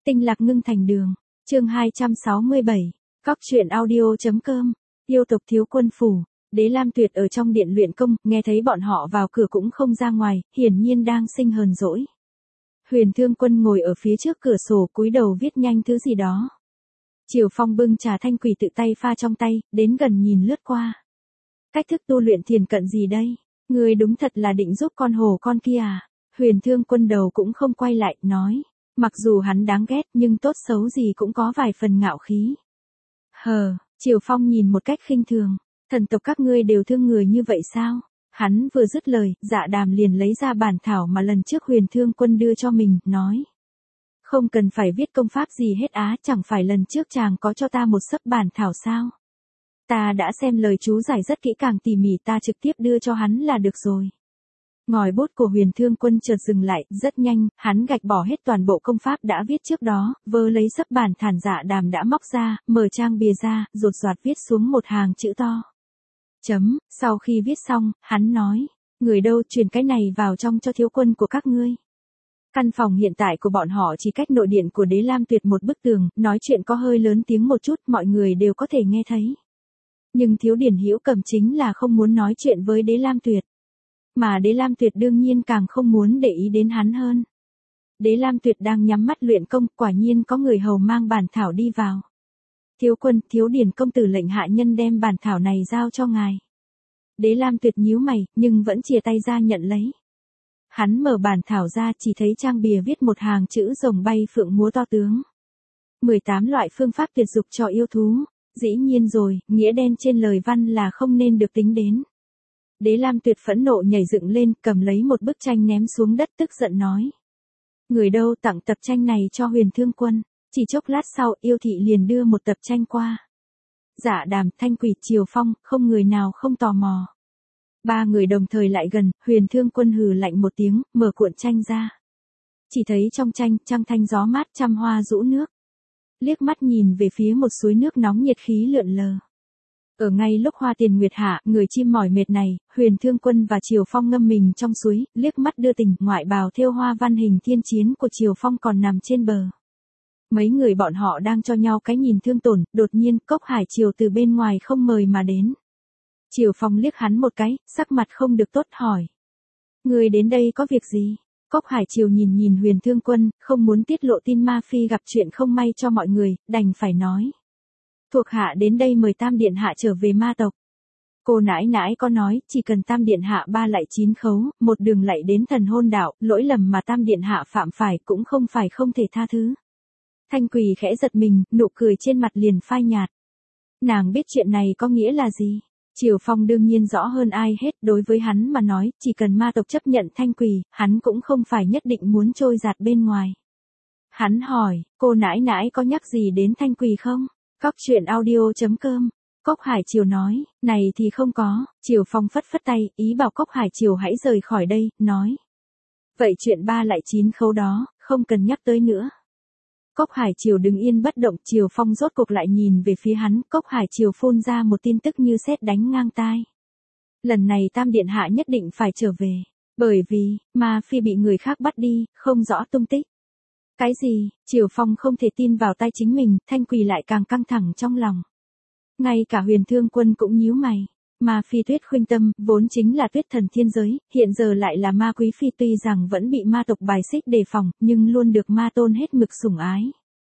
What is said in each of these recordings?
Tinh lạc ngưng thành đường. Chương 267. Cóc truyện audio.com. Yêu tộc thiếu quân phủ. Đế Lam Tuyệt ở trong điện luyện công, nghe thấy bọn họ vào cửa cũng không ra ngoài, hiển nhiên đang sinh hờn dỗi. Huyền Thương Quân ngồi ở phía trước cửa sổ cúi đầu viết nhanh thứ gì đó. Triều Phong bưng trà thanh quỷ tự tay pha trong tay, đến gần nhìn lướt qua. Cách thức tu luyện thiền cận gì đây? Người đúng thật là định giúp con hổ con kia à? Huyền Thương Quân đầu cũng không quay lại, nói. Mặc dù hắn đáng ghét nhưng tốt xấu gì cũng có vài phần ngạo khí. Triều Phong nhìn một cách khinh thường. Thần tộc các ngươi đều thương người như vậy sao? Hắn vừa dứt lời, Dạ Đàm liền lấy ra bản thảo mà lần trước Huyền Thương Quân đưa cho mình, nói. Không cần phải viết công pháp gì hết á, chẳng phải lần trước chàng có cho ta một xấp bản thảo sao? Ta đã xem lời chú giải rất kỹ càng tỉ mỉ, ta trực tiếp đưa cho hắn là được rồi. Ngòi bút của Huyền Thương Quân chợt dừng lại, rất nhanh, hắn gạch bỏ hết toàn bộ công pháp đã viết trước đó, vơ lấy xấp bản thản Dạ Đàm đã móc ra, mở trang bìa ra, rột rạt viết xuống một hàng chữ to. Sau khi viết xong, hắn nói, người đâu truyền cái này vào trong cho thiếu quân của các ngươi. Căn phòng hiện tại của bọn họ chỉ cách nội điện của Đế Lam Tuyệt một bức tường, nói chuyện có hơi lớn tiếng một chút, mọi người đều có thể nghe thấy. Nhưng Thiếu Điển Hữu Cầm chính là không muốn nói chuyện với Đế Lam Tuyệt. Mà Đế Lam Tuyệt đương nhiên càng không muốn để ý đến hắn hơn. Đế Lam Tuyệt đang nhắm mắt luyện công, quả nhiên có người hầu mang bản thảo đi vào. Thiếu quân, Thiếu Điển công tử lệnh hạ nhân đem bản thảo này giao cho ngài. Đế Lam Tuyệt nhíu mày, nhưng vẫn chìa tay ra nhận lấy. Hắn mở bản thảo ra, chỉ thấy trang bìa viết một hàng chữ rồng bay phượng múa to tướng. 18 loại phương pháp tuyệt dục cho yêu thú. Dĩ nhiên rồi, nghĩa đen trên lời văn là không nên được tính đến. Đế Lam Tuyệt phẫn nộ nhảy dựng lên, cầm lấy một bức tranh ném xuống đất, tức giận nói. Người đâu tặng tập tranh này cho Huyền Thương Quân. Chỉ chốc lát sau, yêu thị liền đưa một tập tranh qua. Dạ Đàm, Thanh Quỷ, Triều Phong, không người nào không tò mò. Ba người đồng thời lại gần, Huyền Thương Quân hừ lạnh một tiếng, mở cuộn tranh ra. Chỉ thấy trong tranh, trăng thanh gió mát, trăm hoa rũ nước. Liếc mắt nhìn về phía một suối nước nóng nhiệt khí lượn lờ. Ở ngay lúc hoa tiền nguyệt hạ, người chim mỏi mệt này, Huyền Thương Quân và Triều Phong ngâm mình trong suối, liếc mắt đưa tình, ngoại bào thêu hoa văn hình thiên chiến của Triều Phong còn nằm trên bờ. Mấy người bọn họ đang cho nhau cái nhìn thương tổn, đột nhiên Cốc Hải Triều từ bên ngoài không mời mà đến. Triều Phong liếc hắn một cái, sắc mặt không được tốt hỏi. Người đến đây có việc gì? Cốc Hải Triều nhìn Huyền Thương Quân, không muốn tiết lộ tin Ma Phi gặp chuyện không may cho mọi người, đành phải nói. Thuộc hạ đến đây mời Tam Điện Hạ trở về ma tộc. Cô nãi nãi có nói, chỉ cần Tam Điện Hạ 3 lạy 9 khấu, một đường lạy đến Thần Hôn Đạo, lỗi lầm mà Tam Điện Hạ phạm phải cũng không phải không thể tha thứ. Thanh Quỳ khẽ giật mình, nụ cười trên mặt liền phai nhạt. Nàng biết chuyện này có nghĩa là gì? Triều Phong đương nhiên rõ hơn ai hết, đối với hắn mà nói, chỉ cần ma tộc chấp nhận Thanh Quỳ, hắn cũng không phải nhất định muốn trôi giạt bên ngoài. Hắn hỏi, cô nãi nãi có nhắc gì đến Thanh Quỳ không? Cóc truyện audio.com. Cốc Hải Triều nói, này thì không có. Triều Phong phất phất tay, ý bảo Cốc Hải Triều hãy rời khỏi đây, nói. Vậy chuyện 3 lại 9 khấu đó, không cần nhắc tới nữa. Cốc Hải Triều đứng yên bất động, Triều Phong rốt cuộc lại nhìn về phía hắn, Cốc Hải Triều phun ra một tin tức như sét đánh ngang tai. Lần này Tam Điện Hạ nhất định phải trở về, bởi vì, Ma Phi bị người khác bắt đi, không rõ tung tích. Cái gì? Triều Phong không thể tin vào tai chính mình, Thanh Quỳ lại càng căng thẳng trong lòng. Ngay cả Huyền Thương Quân cũng nhíu mày. Ma Phi Tuyết Khuynh Tâm, vốn chính là Tuyết Thần thiên giới, hiện giờ lại là Ma Quý Phi, tuy rằng vẫn bị ma tộc bài xích đề phòng, nhưng luôn được Ma Tôn hết mực sủng ái.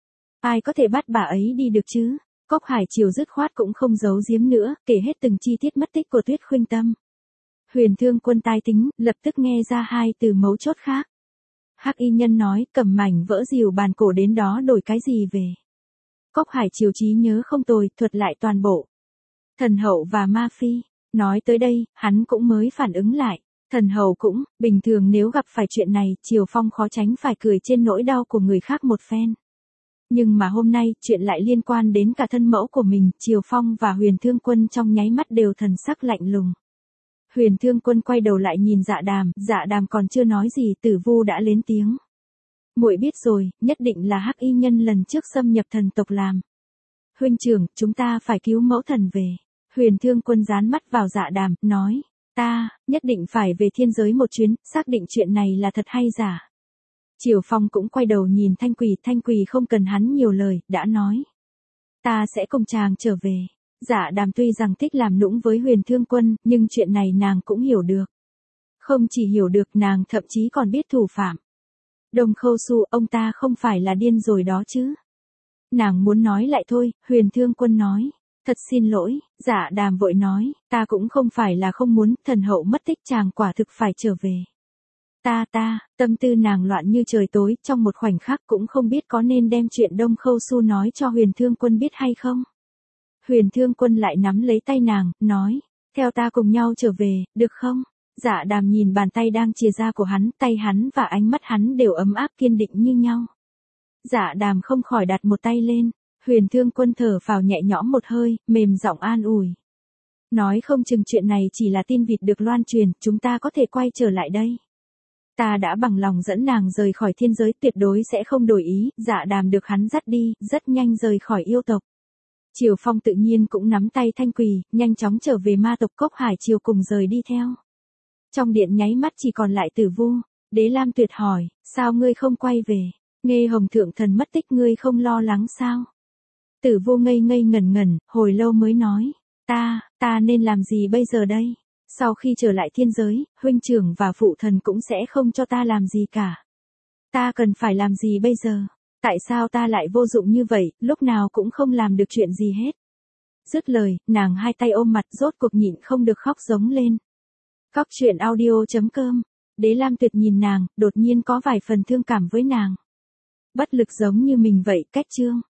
Ai có thể bắt bà ấy đi được chứ? Cốc Hải Triều dứt khoát cũng không giấu giếm nữa, kể hết từng chi tiết mất tích của Tuyết Khuynh Tâm. Huyền Thương Quân tai tính, lập tức nghe ra hai từ mấu chốt khác. Hắc y nhân nói, cầm mảnh vỡ rìu bàn cổ đến đó đổi cái gì về. Cốc Hải Triều trí nhớ không tồi, thuật lại toàn bộ. Thần Hậu và Ma Phi. Nói tới đây, hắn cũng mới phản ứng lại. Thần Hậu cũng, bình thường nếu gặp phải chuyện này, Triều Phong khó tránh phải cười trên nỗi đau của người khác một phen. Nhưng mà hôm nay, chuyện lại liên quan đến cả thân mẫu của mình, Triều Phong và Huyền Thương Quân trong nháy mắt đều thần sắc lạnh lùng. Huyền Thương Quân quay đầu lại nhìn Dạ Đàm còn chưa nói gì, Tử Vu đã lên tiếng. Muội biết rồi, nhất định là Hắc y nhân lần trước xâm nhập thần tộc làm. Huynh trưởng, chúng ta phải cứu mẫu thần về. Huyền Thương Quân dán mắt vào Dạ Đàm, nói, ta, nhất định phải về thiên giới một chuyến, xác định chuyện này là thật hay giả. Triều Phong cũng quay đầu nhìn Thanh Quỳ không cần hắn nhiều lời, đã nói. Ta sẽ cùng chàng trở về. Dạ Đàm tuy rằng thích làm nũng với Huyền Thương Quân, nhưng chuyện này nàng cũng hiểu được. Không chỉ hiểu được, nàng thậm chí còn biết thủ phạm. Đông Khâu Su, ông ta không phải là điên rồi đó chứ. Nàng muốn nói lại thôi, Huyền Thương Quân nói. Thật xin lỗi, Dạ Đàm vội nói, ta cũng không phải là không muốn, thần hậu mất tích chàng quả thực phải trở về. Tâm tư nàng loạn như trời tối, trong một khoảnh khắc cũng không biết có nên đem chuyện Đông Khâu Su nói cho Huyền Thương Quân biết hay không. Huyền Thương Quân lại nắm lấy tay nàng, nói, theo ta cùng nhau trở về, được không? Dạ Đàm nhìn bàn tay đang chìa ra của hắn, tay hắn và ánh mắt hắn đều ấm áp kiên định như nhau. Dạ Đàm không khỏi đặt một tay lên, Huyền Thương Quân thở phào nhẹ nhõm một hơi, mềm giọng an ủi. Nói không chừng chuyện này chỉ là tin vịt được loan truyền, chúng ta có thể quay trở lại đây. Ta đã bằng lòng dẫn nàng rời khỏi thiên giới, tuyệt đối sẽ không đổi ý. Dạ Đàm được hắn dắt đi, rất nhanh rời khỏi yêu tộc. Triều Phong tự nhiên cũng nắm tay Thanh Quỳ, nhanh chóng trở về ma tộc Cốc Hải Triều cùng rời đi theo. Trong điện nháy mắt chỉ còn lại Tử Vu. Đế Lam Tuyệt hỏi, sao ngươi không quay về? Nghe Hồng Thượng Thần mất tích ngươi không lo lắng sao? Tử Vu ngây ngây ngẩn ngẩn, hồi lâu mới nói, ta nên làm gì bây giờ đây? Sau khi trở lại thiên giới, huynh trưởng và phụ thần cũng sẽ không cho ta làm gì cả. Ta cần phải làm gì bây giờ? Tại sao ta lại vô dụng như vậy, lúc nào cũng không làm được chuyện gì hết? Dứt lời, nàng hai tay ôm mặt rốt cuộc nhịn không được khóc giống lên. Cóc truyện audio.com. Đế Lam Tuyệt nhìn nàng, đột nhiên có vài phần thương cảm với nàng. Bất lực giống như mình vậy, cách chương.